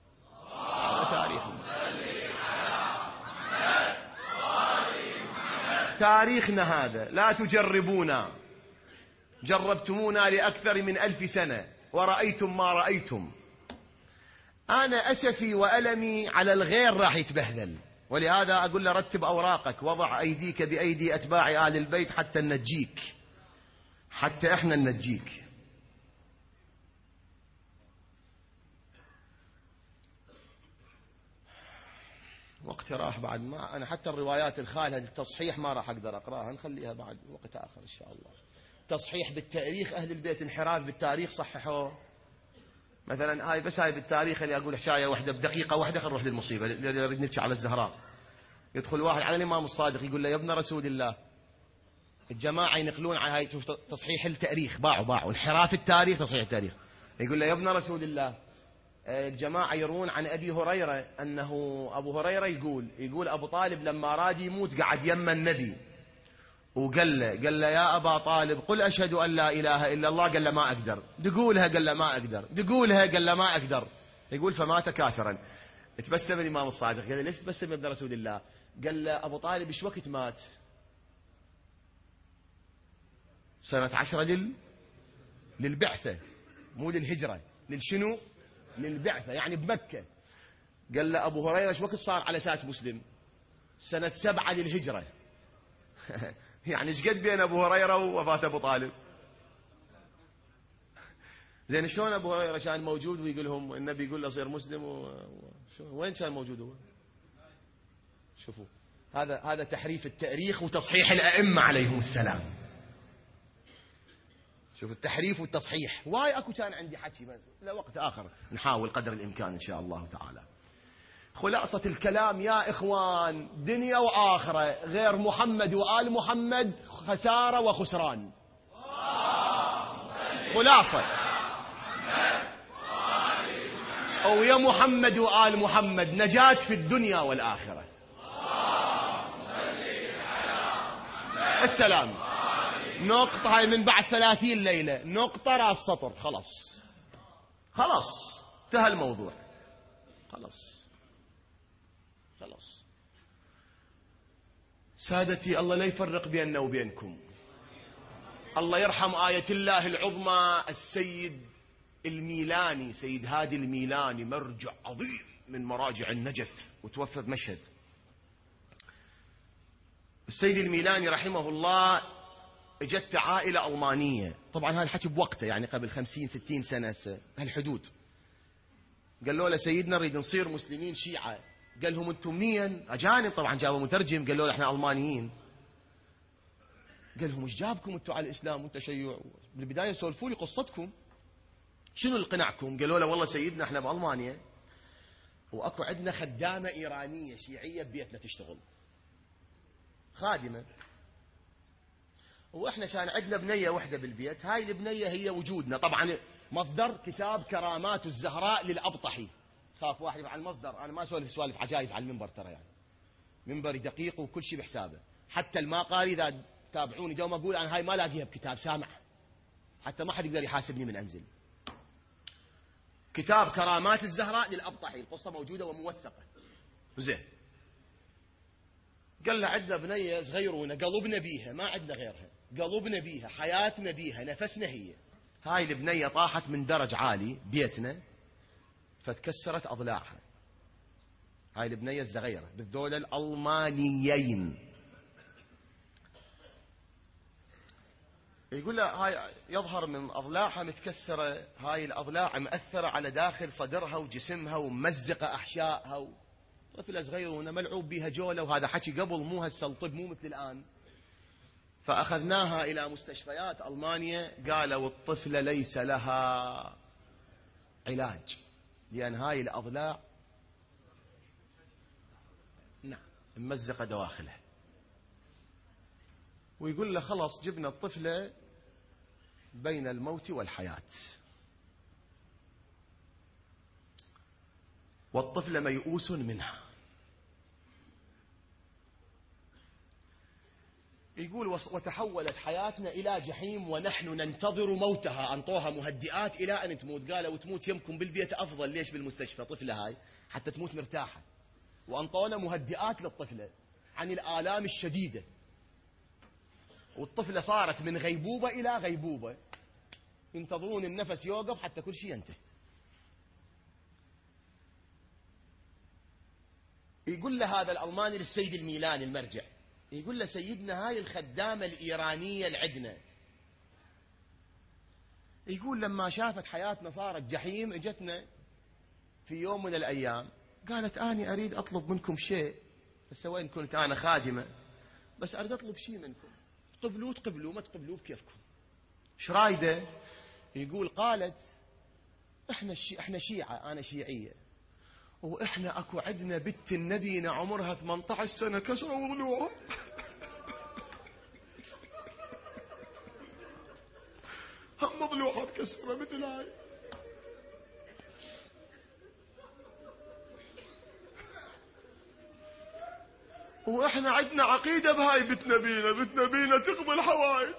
تاريخنا هذا، لا تجربونا، جربتمونا لأكثر من 1000 سنة ورأيتم ما رأيتم. أنا أسفي وألمي على الغير راح يتبهذل، ولهذا أقول له رتب أوراقك، وضع أيديك بأيدي أتباع آل البيت حتى ننجيك، حتى إحنا ننجيك. وقت راح بعد، ما أنا حتى الروايات الخالة التصحيح ما راح أقدر أقرأها، نخليها بعد وقت آخر إن شاء الله. تصحيح بالتاريخ، أهل البيت انحراف بالتاريخ صححوه. مثلا هاي بس هاي بالتاريخ اللي أقول حشاية واحدة بدقيقة واحدة، خل نروح للمصيبة اللي نريد نبكي على الزهراء. يدخل واحد على الإمام الصادق يقول له يا ابن رسول الله، الجماعة ينقلون على هاي، شوف تصحيح التاريخ، باعوا انحراف التاريخ تصحيح التاريخ. يقول له يا ابن رسول الله، الجماعة يرون عن أبي هريرة أنه أبو هريرة يقول أبو طالب لما راد يموت قعد يم النبي وقال له يا أبا طالب قل أشهد أن لا إله إلا الله، قال له ما أقدر. تقولها؟ قال له ما أقدر. تقولها؟ قال له ما أقدر. يقول فمات كافرا. تبسم الإمام الصادق، قال له ليش تبسم يا ابن رسول الله؟ قال له أبو طالب إيش وقت مات؟ سنة 10 للبعثة، مو للهجرة. للشنو؟ للبعثة، يعني بمكة. قال له أبو هريرة إيش وقت صار على أساس مسلم؟ سنة 7 للهجرة. يعني إيش قد بين أبو هريرة ووفاة أبو طالب؟ زين شلون أبو هريرة كان موجود ويقول لهم النبي يقول له صير مسلم وين كان موجود هو؟ شوفوا هذا تحريف التاريخ وتصحيح الأئمة عليهم السلام. شوفوا التحريف والتصحيح. واي أكو كان عندي حكي، لا وقت آخر نحاول قدر الإمكان إن شاء الله تعالى. خلاصة الكلام يا إخوان، دنيا وآخرة غير محمد وآل محمد خسارة وخسران. خلاصة أو يا محمد وآل محمد نجاة في الدنيا والآخرة. السلام. نقطة هاي من بعد 30 ليلة، نقطة راس سطر، خلاص انتهى الموضوع، خلاص. سادتي، الله لا يفرق بيننا وبينكم. الله يرحم آية الله العظمى السيد الميلاني، سيد هادي الميلاني، مرجع عظيم من مراجع النجف، وتوفى بمشهد. السيد الميلاني رحمه الله اجت عائلة ألمانية، طبعا هذا الحكي بوقته يعني قبل 50-60 سنة هالحدود. قالوا له سيدنا نريد نصير مسلمين شيعة. قال لهم انتم منين؟ أجانب طبعا، جابوا مترجم. قالوا له احنا ألمانيين. قال لهم ايش جابكم انتم على الإسلام والتشيع؟ بالبداية سولفوا لي قصتكم، شنو اللي قنعكم؟ قالوا له والله سيدنا احنا بألمانيا واكو عندنا خدامة إيرانية شيعية ببيتنا تشتغل، خادمة، واحنا كان عندنا بنية وحدة بالبيت، هاي البنية هي وجودنا. طبعا مصدر كتاب كرامات الزهراء للأبطحي. خاف واحد يفعل المصدر، انا ما اسولف سوالف عجايز على المنبر ترى، يعني منبري دقيق وكل شيء بحسابه. حتى المقالي اذا تابعوني دوم اقول انا هاي ما لاقيها بكتاب سامع، حتى ما حد يقدر يحاسبني من انزل. كتاب كرامات الزهراء للأبطحي، القصة موجودة وموثقة. زين. قال له عندنا بنية صغيرونة قلبنا بيها، ما عندنا غيرها، قلبنا بيها، حياتنا بيها، نفسنا هي. هاي البنية طاحت من درج عالي بيتنا فتكسرت أضلاعها. هاي البنية الصغيرة بالذول الألمانيين. يقول له هاي يظهر من أضلاعها متكسرة، هاي الأضلاع مأثرة على داخل صدرها وجسمها وممزقة أحشائها. طفلة صغيرة ملعوب بها جولة، وهذا حكي قبل، مو هسه الطب مو مثل الآن. فأخذناها إلى مستشفيات ألمانيا، قالوا الطفلة ليس لها علاج لأن هاي الأضلاع نعم ممزقة دواخلها. ويقول له خلاص جبنا الطفلة بين الموت والحياة، والطفلة ميؤوس منها. يقول وتحولت حياتنا إلى جحيم ونحن ننتظر موتها. أنطوها مهدئات إلى أن تموت. قالوا وتموت يمكم بالبيت أفضل، ليش بالمستشفى طفلة هاي حتى تموت مرتاحة. وأنطونا مهدئات للطفلة عن الآلام الشديدة، والطفلة صارت من غيبوبة إلى غيبوبة، ينتظرون النفس يوقف حتى كل شيء ينتهي. يقول له هذا الألماني للسيد الميلاني المرجع، يقول له سيدنا هاي الخدامة الإيرانية العدنة، يقول لما شافت حياتنا صارت جحيم اجتنا في يوم من الأيام قالت أنا أريد أطلب منكم شيء، بس وين كنت أنا خادمة، بس أريد أطلب شيء منكم، تقبلوه تقبلوه، ما تقبلوه بكيفكم. ايش رايده؟ يقول قالت احنا شيعة، أنا شيعية، واحنا اكو عندنا بنت النبي عمرها 18 سنة كسروا ضلوعها. هم ضلوعها مكسرة مثل هاي. واحنا عندنا عقيدة بهاي بنت نبينا تقضي الحوائج.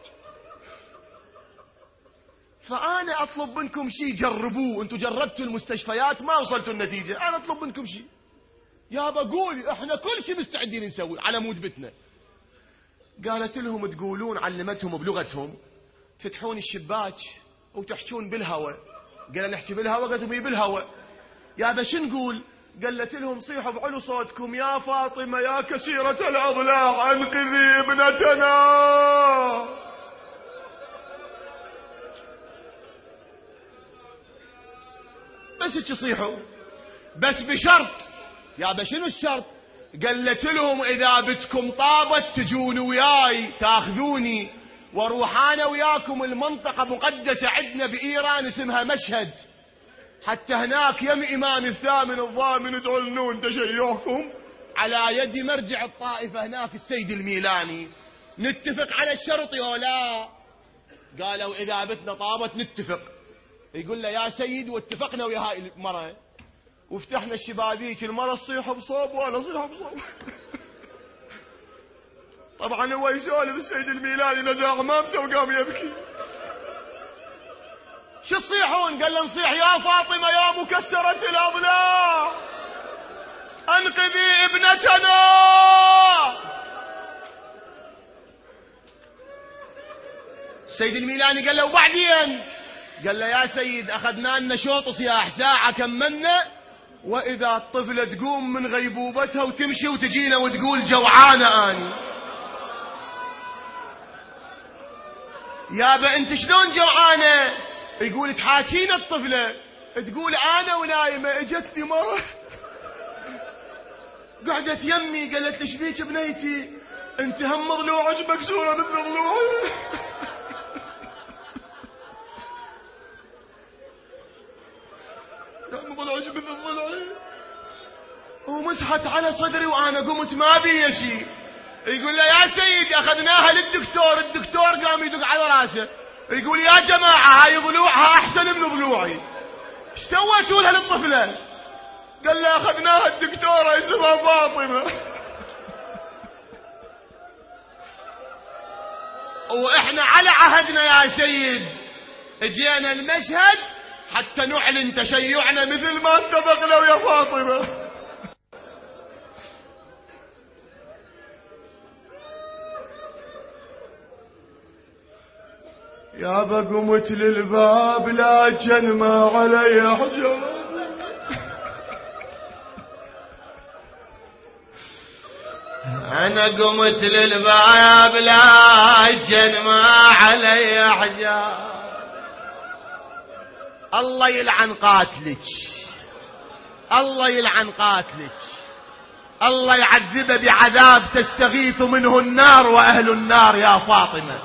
فأنا أطلب منكم شيء جربوه، أنتم جربتوا المستشفيات ما وصلتوا النتيجة، أنا أطلب منكم شيء. يا بقولي إحنا كل شيء مستعدين نسوي على مود بتنا. قالت لهم تقولون، علمتهم بلغتهم، تفتحون الشباك وتحجون بالهواء. قال نحكي بالهواء؟ قالت لهم بالهواء. يا بش نقول؟ قالت لهم صيحوا بعلو صوتكم يا فاطمة يا كثيرة الأضلاع أنقذي ابنتنا. بس تصيحوا، بس بشرط. يا بشنو الشرط؟ قالت لهم إذا بدكم طابت تجون وياي تاخذوني واروح انا وياكم المنطقة مقدسة عندنا بإيران اسمها مشهد، حتى هناك يم إمام الثامن الضامن تعلنون تشيعكم على يد مرجع الطائفة هناك السيد الميلاني. نتفق على الشرط يا لا؟ قالوا إذا بتنا طابت نتفق. يقول له يا سيد واتفقنا ويا هاي المرأة وفتحنا الشبابيك، المرأة تصيح بصوب ولا صيح بصوب. طبعا هو يسولف السيد الميلاني نزع غمامته وقام يبكي. شو تصيحون؟ قال له نصيح يا فاطمة يا مكسرة الأضلاع أنقذي ابنتنا. السيد الميلاني قال له وبعدين؟ قال له يا سيد أخذنا لنا شوط صياح ساعة كملنا، وإذا الطفلة تقوم من غيبوبتها وتمشي وتجينا وتقول جوعانة أني. يابا انت شلون جوعانه؟ يقول تحاكينا الطفله، تقول انا ونايمه اجتني مره قعدت يمي قالت لي شبيك بنيتي؟ انت هم ضلوعك مكسوره مثل ضلوعي هم ضلوعك مثل ضلوعي. ومسحت على صدري وانا قمت ما بي شيء. يقول له يا سيدي اخذناها للدكتور، الدكتور قام يدق على راسه يقول يا جماعه هاي ضلوعها احسن من ضلوعي، ايش سويتوا لها للطفله؟ قال له اخذناها الدكتوره اسمها فاطمه واحنا على عهدنا يا سيد اجينا المشهد حتى نعلن تشيعنا مثل ما اتفقنا ويا فاطمه. يابا قمت للباب لكن ما علي حجاب، انا قمت للباب لكن ما علي حجاب. الله يلعن قاتلك، الله يلعن قاتلك، الله يعذبه بعذاب تستغيث منه النار واهل النار يا فاطمه.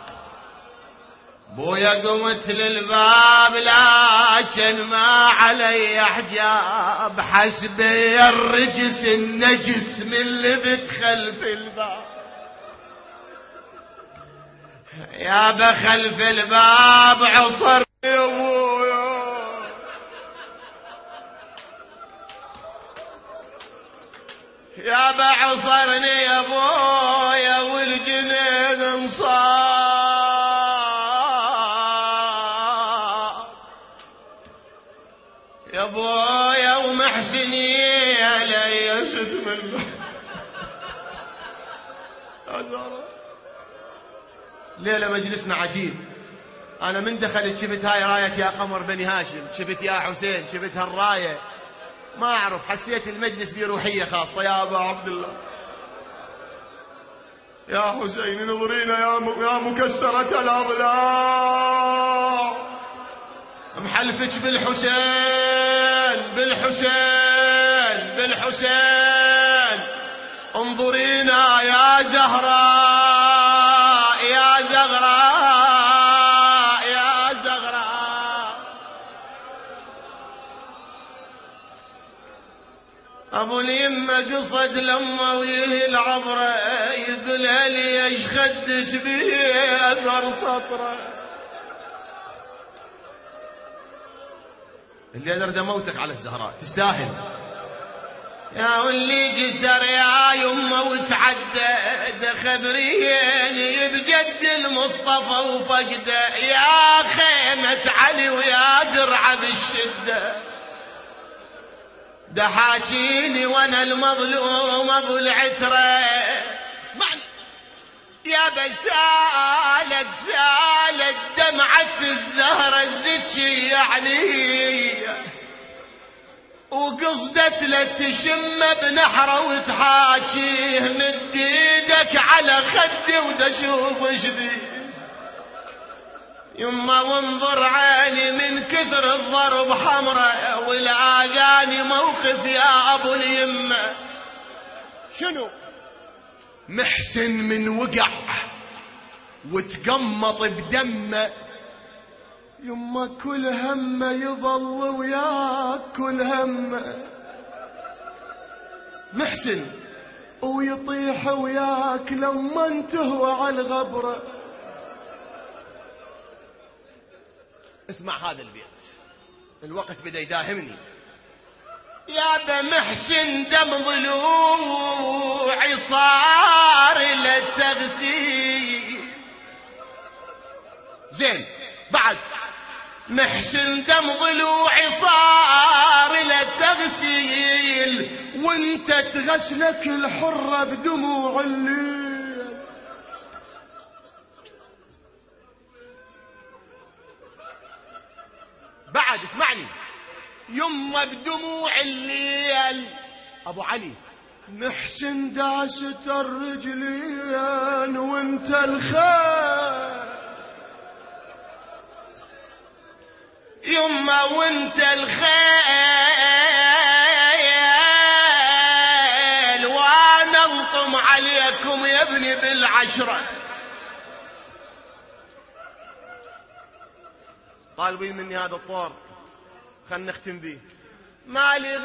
بويا قمت للباب لكن ما علي حجاب، حسبي الرجس النجس من اللي بتخلف الباب. يا بخلف الباب عصر يا ابويا، يا بعصرني يا ابويا والجنين انصار. يا ابويا ومحسني علي شتم ليلة مجلسنا عجيب. انا من دخلت شفت هاي راية يا قمر بني هاشم، شفت يا حسين، شفت هالراية ما اعرف، حسيت المجلس لي روحية خاصة. يا ابا عبد الله يا حسين نظرينا يا مكسرة الاضلاع، محلفك بالحسين بالحسين بالحسين، انظرينا يا زهراء يا زغراء يا زغراء. ابو اليمة قصد لما ويه العبرة يقول لي ايش خدك به اثر سطره. اللي أنا موتك على الزهراء تستاهل. يا واللي جسر يا يمه وتعدى خبريني بجد المصطفى وفقده، يا خيمة علي ويا درع بالشدة، ده حاجيني وانا المظلوم ابو العترة. اسمعني يا بسالت سالت دمعة الزهرة الزكي يعني، وقصدت لتشم بنحره وتحاكيه، مد ايدك على خدي ودشوف شبيه يما وانظر عيني من كثر الضرب حمرة، والاذاني موقف يا ابو اليمة. شنو؟ محسن من وقع وتقمط بدمه، يما كل همه يظل وياك كل همه، محسن ويطيح وياك لما انتهوى على الغبره. اسمع هذا البيت، الوقت بدا يداهمني. يا محسن دم ضلوعي صار للتغسيل، زين بعد محسن دم ضلوعي صار للتغسيل، وانت تغسلك الحرة بدموع الليل. بعد اسمعني، يما بدموع الليل. ابو علي محسن دعست الرجلين وانت الخير، يما وانت الخيل وانا الطم عليكم يا ابني بالعشرة. طالبين مني هذا الطور، خلنا نختم به. ما لي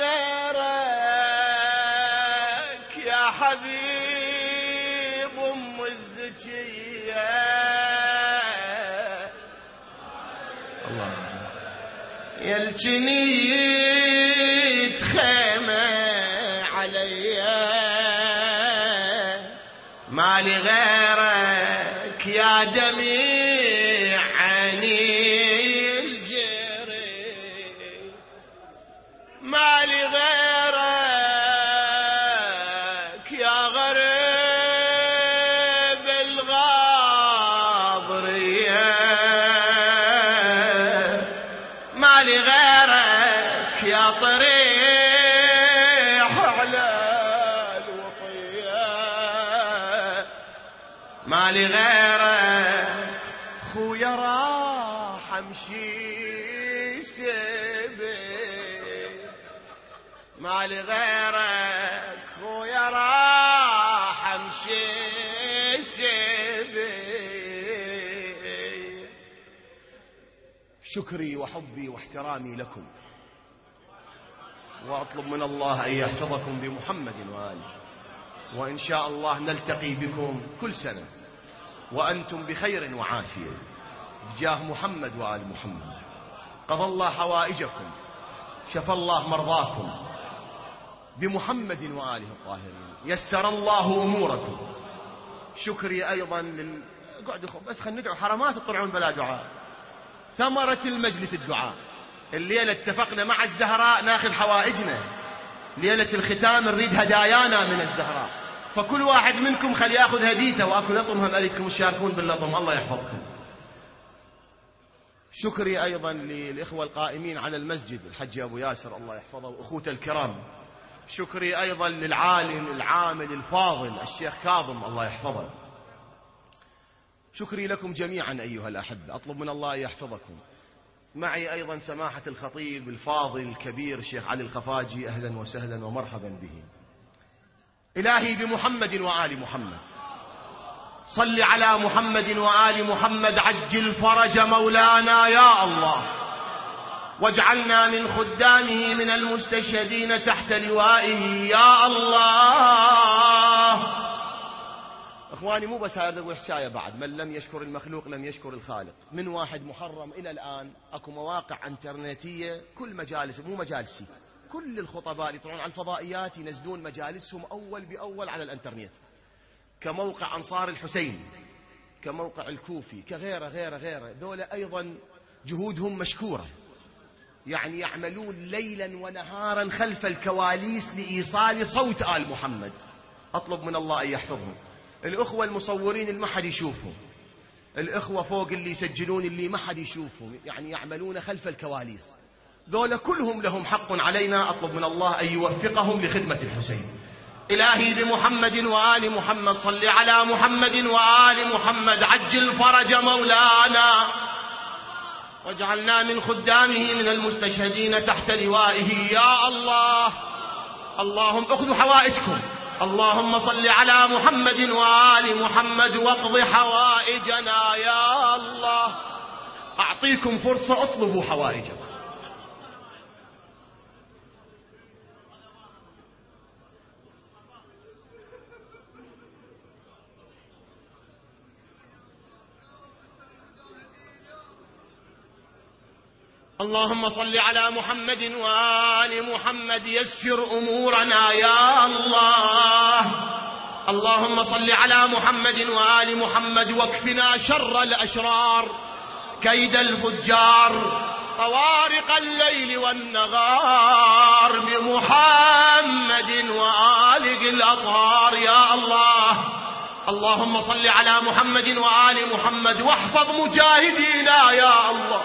غيرك يا حبيب ام الزكية، الله يلجنيت خيمة عليا. ما لي غيرك يا دميع عيني الجري، ما لي غيرك يا غريب الغاضرية، ما لي غيرك يا طريح على الوطية، ما لي غيرك خويا راح امشي سبي، ما لي غيرك خويا راح امشي سبي. شكري وحبي واحترامي لكم، واطلب من الله ان يحفظكم بمحمد واله، وان شاء الله نلتقي بكم كل سنه وانتم بخير وعافيه بجاه محمد وآل محمد. قضى الله حوائجكم، شفى الله مرضاكم بمحمد وآله الطاهرين، يسر الله أموركم. شكري أيضا اقعدوا بس خلينا ندعو، حرمات تطلعون بلا دعاء. ثمرة المجلس الدعاء. الليلة اتفقنا مع الزهراء ناخذ حوائجنا، ليلة الختام نريد هدايانا من الزهراء، فكل واحد منكم خلي ياخذ هديته، واكو لطم هم اريدكم تشاركون باللطم، الله يحفظكم. شكري أيضا للإخوة القائمين على المسجد، الحج أبو ياسر الله يحفظه وأخوته الكرام. شكري أيضا للعالم العامل الفاضل الشيخ كاظم الله يحفظه. شكري لكم جميعا أيها الأحبة، أطلب من الله أن يحفظكم. معي أيضا سماحة الخطيب الفاضل الكبير الشيخ علي الخفاجي، أهلا وسهلا ومرحبا به. إلهي بمحمد وآل محمد صل على محمد وآل محمد، عجل فرج مولانا يا الله، واجعلنا من خدامه من المستشهدين تحت لوائه يا الله. اخواني مو بس هذا حكايه، بعد من لم يشكر المخلوق لم يشكر الخالق. من 1 محرم الى الان اكو مواقع انترنتيه، كل مجالس مو مجالسي، كل الخطباء اللي يطلعون على الفضائيات ينزلون مجالسهم اول باول على الانترنت، كموقع أنصار الحسين، كموقع الكوفي، كغيره غيره غيره. دولة أيضا جهودهم مشكورة، يعني يعملون ليلا ونهارا خلف الكواليس لإيصال صوت آل محمد. أطلب من الله أن يحفظهم. الأخوة المصورين اللي ما حد يشوفهم، الأخوة فوق اللي يسجلون اللي ما حد يشوفهم، يعني يعملون خلف الكواليس، دولة كلهم لهم حق علينا. أطلب من الله أن يوفقهم لخدمة الحسين. إلهي بمحمد وآل محمد صل على محمد وآل محمد، عجل فرج مولانا، واجعلنا من خدامه من المستشهدين تحت لوائه يا الله. اللهم اخذوا حوائجكم. اللهم صل على محمد وآل محمد واقض حوائجنا يا الله. أعطيكم فرصة اطلبوا حوائجكم. اللهم صل على محمد وآل محمد، يسر أمورنا يا الله. اللهم صل على محمد وآل محمد، واكفنا شر الأشرار، كيد الفجار، طوارق الليل والنهار، بمحمد وآله الأطهار يا الله. اللهم صل على محمد وآل محمد، واحفظ مجاهدينا يا الله،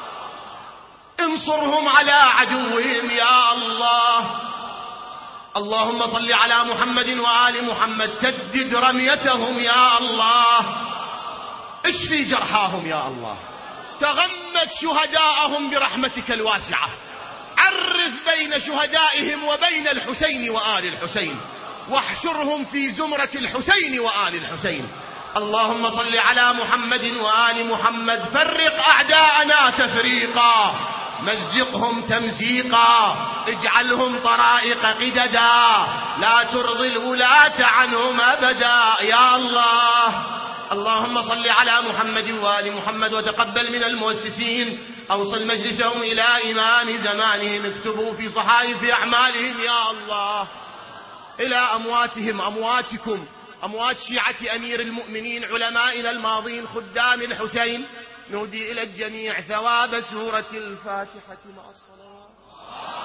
انصرهم على عدوهم يا الله. اللهم صل على محمد وآل محمد، سدد رميتهم يا الله، اشفي جرحاهم يا الله، تغمد شهداءهم برحمتك الواسعة، عرف بين شهدائهم وبين الحسين وآل الحسين، واحشرهم في زمرة الحسين وآل الحسين. اللهم صل على محمد وآل محمد، فرق أعداءنا تفريقا، مزقهم تمزيقا، اجعلهم طرائق قددا، لا ترضي الولاة عنهم أبدا يا الله. اللهم صل على محمد وآل محمد، وتقبل من المؤسسين، أوصل مجلسهم إلى إمام زمانهم، اكتبوا في صحائف أعمالهم يا الله إلى أمواتهم، أمواتكم، أموات شيعة أمير المؤمنين علمائنا الماضين خدام الحسين، نهدي إلى الجميع ثواب سورة الفاتحة مع الصلوات.